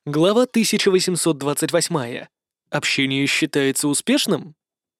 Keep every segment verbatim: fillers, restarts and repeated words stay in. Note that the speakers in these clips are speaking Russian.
Глава тысяча восемьсот двадцать восемь. Общение считается успешным?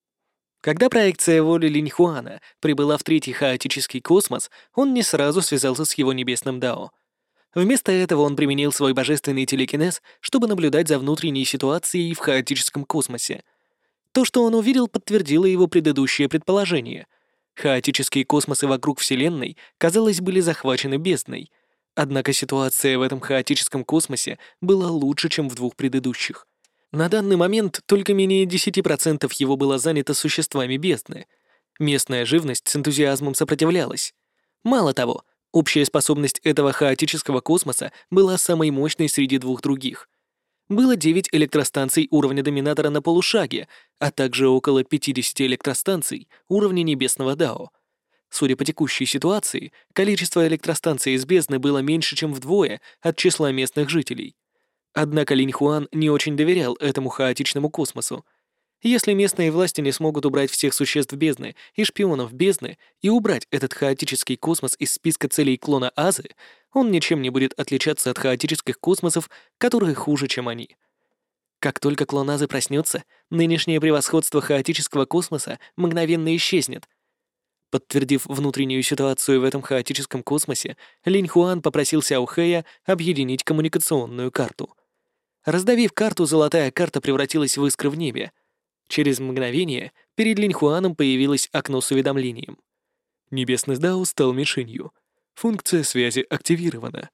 Когда проекция воли Линьхуана прибыла в третий хаотический космос, он не сразу связался с его небесным Дао. Вместо этого он применил свой божественный телекинез, чтобы наблюдать за внутренней ситуацией в хаотическом космосе. То, что он увидел, подтвердило его предыдущее предположение. Хаотические космосы вокруг Вселенной, казалось, были захвачены бездной. Однако ситуация в этом хаотическом космосе была лучше, чем в двух предыдущих. На данный момент только менее десять процентов его было занято существами бездны. Местная живность с энтузиазмом сопротивлялась. Мало того, общая способность этого хаотического космоса была самой мощной среди двух других. Было девять электростанций уровня доминатора на полушаге, а также около пятьдесят электростанций уровня небесного Дао. Судя по текущей ситуации, количество электростанций из бездны было меньше, чем вдвое от числа местных жителей. Однако Линьхуан не очень доверял этому хаотичному космосу. Если местные власти не смогут убрать всех существ бездны и шпионов бездны и убрать этот хаотический космос из списка целей клона Азы, он ничем не будет отличаться от хаотических космосов, которые хуже, чем они. Как только клон Азы проснется, нынешнее превосходство хаотического космоса мгновенно исчезнет. Подтвердив внутреннюю ситуацию в этом хаотическом космосе, Линьхуан попросил Сяо Хэя объединить коммуникационную карту. Раздавив карту, золотая карта превратилась в искры в небе. Через мгновение перед Линьхуаном появилось окно с уведомлением. Небесный Дао стал мишенью. Функция связи активирована.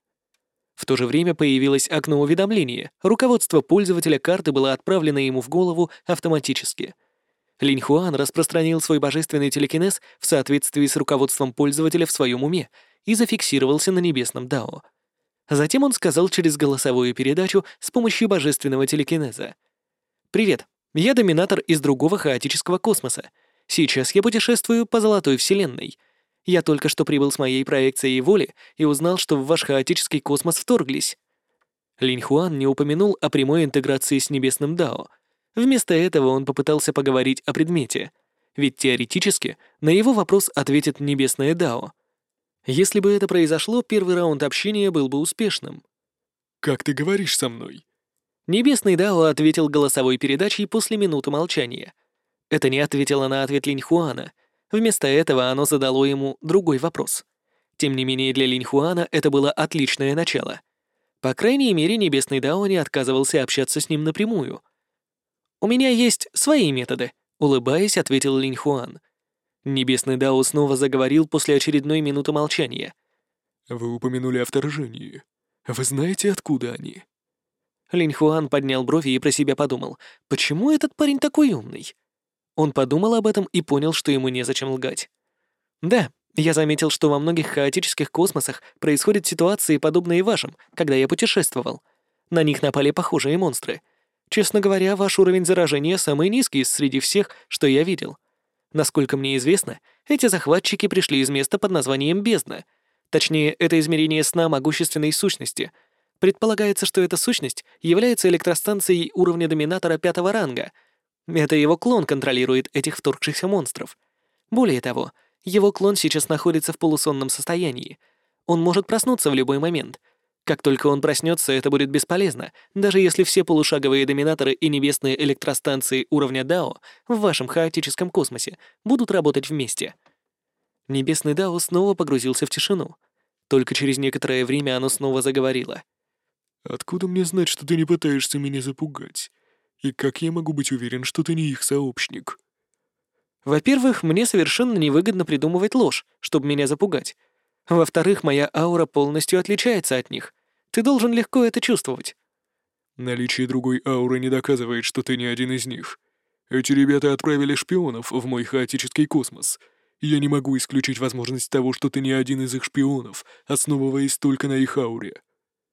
В то же время появилось окно уведомления. Руководство пользователя карты было отправлено ему в голову автоматически. Линьхуан распространил свой божественный телекинез в соответствии с руководством пользователя в своем уме и зафиксировался на небесном Дао. Затем он сказал через голосовую передачу с помощью божественного телекинеза. «Привет, я доминатор из другого хаотического космоса. Сейчас я путешествую по Золотой Вселенной. Я только что прибыл с моей проекцией воли и узнал, что в ваш хаотический космос вторглись». Линьхуан не упомянул о прямой интеграции с небесным Дао. Вместо этого он попытался поговорить о предмете. Ведь теоретически на его вопрос ответит небесное Дао. Если бы это произошло, первый раунд общения был бы успешным. «Как ты говоришь со мной?» Небесный Дао ответил голосовой передачей после минуты молчания. Это не ответило на ответ Линьхуана. Вместо этого оно задало ему другой вопрос. Тем не менее, для Линьхуана это было отличное начало. По крайней мере, Небесный Дао не отказывался общаться с ним напрямую. «У меня есть свои методы», — улыбаясь, ответил Линьхуан. Небесный Дао снова заговорил после очередной минуты молчания. «Вы упомянули о вторжении. Вы знаете, откуда они?» Линьхуан поднял брови и про себя подумал, почему этот парень такой умный? Он подумал об этом и понял, что ему незачем лгать. «Да, я заметил, что во многих хаотических космосах происходят ситуации, подобные вашим, когда я путешествовал. На них напали похожие монстры. Честно говоря, ваш уровень заражения самый низкий среди всех, что я видел. Насколько мне известно, эти захватчики пришли из места под названием Бездна. Точнее, это измерение сна могущественной сущности. Предполагается, что эта сущность является электростанцией уровня доминатора пятого ранга. Это его клон контролирует этих вторгшихся монстров. Более того, его клон сейчас находится в полусонном состоянии. Он может проснуться в любой момент. Как только он проснется, это будет бесполезно, даже если все полушаговые доминаторы и небесные электростанции уровня Дао в вашем хаотическом космосе будут работать вместе. Небесный Дао снова погрузился в тишину. Только через некоторое время оно снова заговорило. «Откуда мне знать, что ты не пытаешься меня запугать? И как я могу быть уверен, что ты не их сообщник?» Во-первых, мне совершенно невыгодно придумывать ложь, чтобы меня запугать. Во-вторых, моя аура полностью отличается от них. Ты должен легко это чувствовать. «Наличие другой ауры не доказывает, что ты не один из них. Эти ребята отправили шпионов в мой хаотический космос. Я не могу исключить возможность того, что ты не один из их шпионов, основываясь только на их ауре».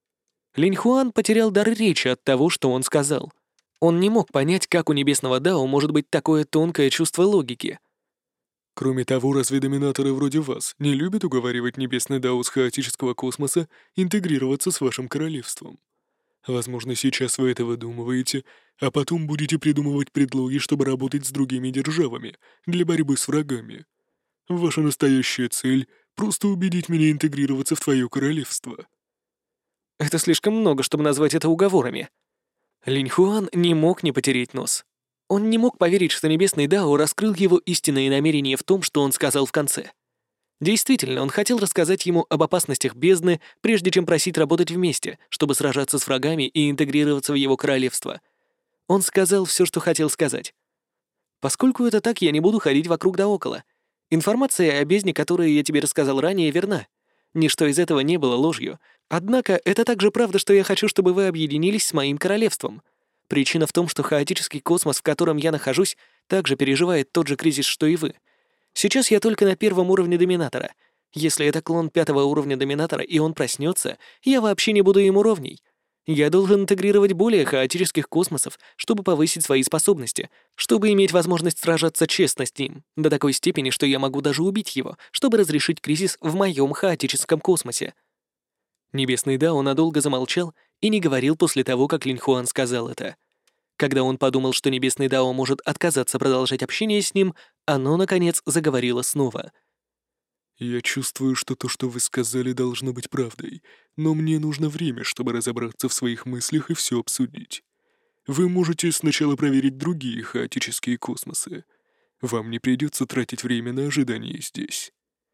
Линьхуан потерял дар речи от того, что он сказал. Он не мог понять, как у Небесного Дао может быть такое тонкое чувство логики. Кроме того, разве доминаторы вроде вас не любят уговаривать Небесный Дао с хаотического космоса интегрироваться с вашим королевством? Возможно, сейчас вы это выдумываете, а потом будете придумывать предлоги, чтобы работать с другими державами для борьбы с врагами. Ваша настоящая цель — просто убедить меня интегрироваться в твое королевство. Это слишком много, чтобы назвать это уговорами. Линьхуан не мог не потереть нос. Он не мог поверить, что Небесный Дао раскрыл его истинные намерения в том, что он сказал в конце. Действительно, он хотел рассказать ему об опасностях бездны, прежде чем просить работать вместе, чтобы сражаться с врагами и интегрироваться в его королевство. Он сказал все, что хотел сказать. Поскольку это так, я не буду ходить вокруг да около. Информация о бездне, которую я тебе рассказал ранее, верна. Ничто из этого не было ложью. Однако это также правда, что я хочу, чтобы вы объединились с моим королевством. Причина в том, что хаотический космос, в котором я нахожусь, также переживает тот же кризис, что и вы. Сейчас я только на первом уровне доминатора. Если это клон пятого уровня доминатора, и он проснется, я вообще не буду ему ровней. Я должен интегрировать более хаотических космосов, чтобы повысить свои способности, чтобы иметь возможность сражаться честно с ним, до такой степени, что я могу даже убить его, чтобы разрешить кризис в моем хаотическом космосе. Небесный Дао надолго замолчал и не говорил после того, как Линьхуан сказал это. Когда он подумал, что Небесный Дао может отказаться продолжать общение с ним, оно, наконец, заговорило снова. «Я чувствую, что то, что вы сказали, должно быть правдой, но мне нужно время, чтобы разобраться в своих мыслях и все обсудить. Вы можете сначала проверить другие хаотические космосы. Вам не придется тратить время на ожидание здесь».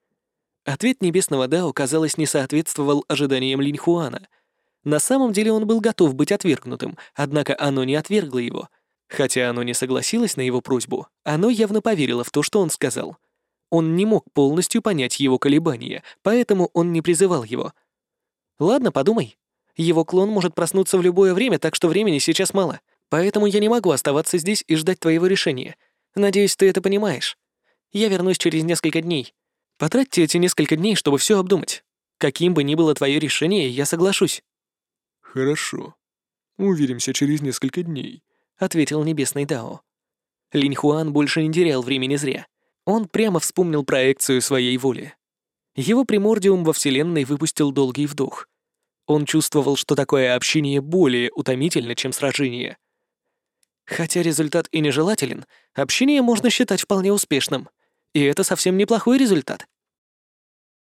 Ответ Небесного Дао, казалось, не соответствовал ожиданиям Линьхуана. На самом деле он был готов быть отвергнутым, однако оно не отвергло его. Хотя оно не согласилось на его просьбу, оно явно поверило в то, что он сказал. Он не мог полностью понять его колебания, поэтому он не призывал его. «Ладно, подумай. Его клон может проснуться в любое время, так что времени сейчас мало. Поэтому я не могу оставаться здесь и ждать твоего решения. Надеюсь, ты это понимаешь. Я вернусь через несколько дней. Потратьте эти несколько дней, чтобы все обдумать. Каким бы ни было твое решение, я соглашусь». «Хорошо. Увидимся через несколько дней», — ответил Небесный Дао. Линьхуан больше не терял времени зря. Он прямо вспомнил проекцию своей воли. Его примордиум во Вселенной выпустил долгий вдох. Он чувствовал, что такое общение более утомительно, чем сражение. Хотя результат и нежелателен, общение можно считать вполне успешным. И это совсем неплохой результат.